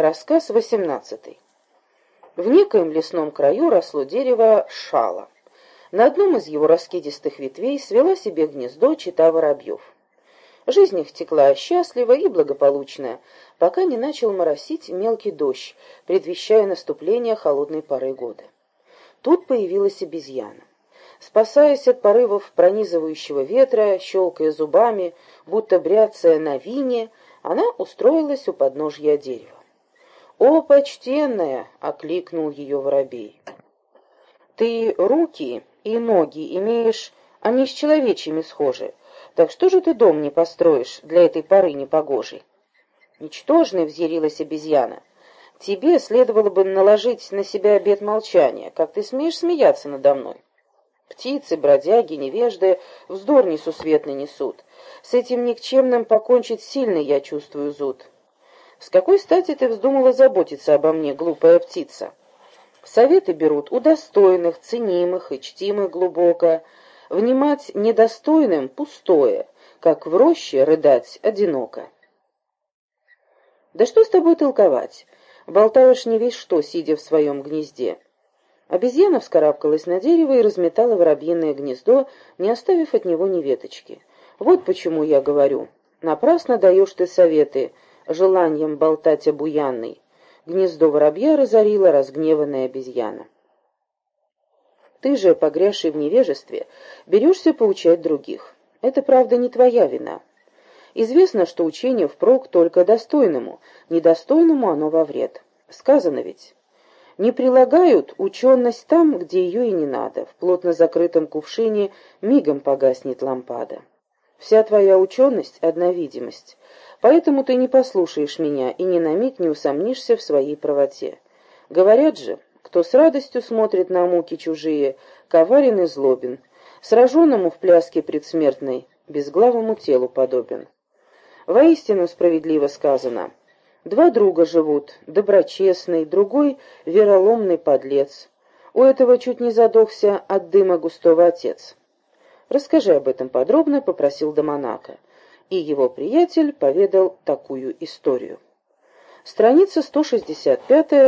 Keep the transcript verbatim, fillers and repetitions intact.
Рассказ восемнадцатый. В некоем лесном краю росло дерево шала. На одном из его раскидистых ветвей свела себе гнездо чета воробьев. Жизнь их текла счастливо и благополучно, пока не начал моросить мелкий дождь, предвещая наступление холодной поры года. Тут появилась обезьяна. Спасаясь от порывов пронизывающего ветра, щелкая зубами, будто бряцая на вине, она устроилась у подножья дерева. «О, почтенная!» — окликнул ее воробей. «Ты руки и ноги имеешь, они с человечьими схожи. Так что же ты дом не построишь для этой поры непогожей?» «Ничтожная!» — взъярилась обезьяна. «Тебе следовало бы наложить на себя обет молчания. Как ты смеешь смеяться надо мной? Птицы, бродяги, невежды вздор несусветный несут. С этим никчемным покончить сильно я чувствую зуд. С какой стати ты вздумала заботиться обо мне, глупая птица? Советы берут у достойных, ценимых и чтимых глубоко. Внимать недостойным пустое, как в роще рыдать одиноко. Да что с тобой толковать? Болтаешь не весь что, сидя в своем гнезде. Обезьяна вскарабкалась на дерево и разметала воробьиное гнездо, не оставив от него ни веточки. Вот почему я говорю. Напрасно даешь ты советы, желанием болтать обуянный. Гнездо воробья разорила разгневанная обезьяна. Ты же, погрязший в невежестве, берешься поучать других. Это, правда, не твоя вина. Известно, что учение впрок только достойному, недостойному оно во вред. Сказано ведь: не прилагают ученость там, где ее и не надо. В плотно закрытом кувшине мигом погаснет лампада. Вся твоя ученость — одна видимость. Поэтому ты не послушаешь меня и ни на миг не усомнишься в своей правоте. Говорят же, кто с радостью смотрит на муки чужие, коварен и злобен, сраженному в пляске предсмертной, безглавому телу подобен. Воистину справедливо сказано: два друга живут, доброчестный, другой — вероломный подлец. У этого чуть не задохся от дыма густого отец. «Расскажи об этом подробно», — попросил Даманака. И его приятель поведал такую историю. Страница сто шестьдесят пять.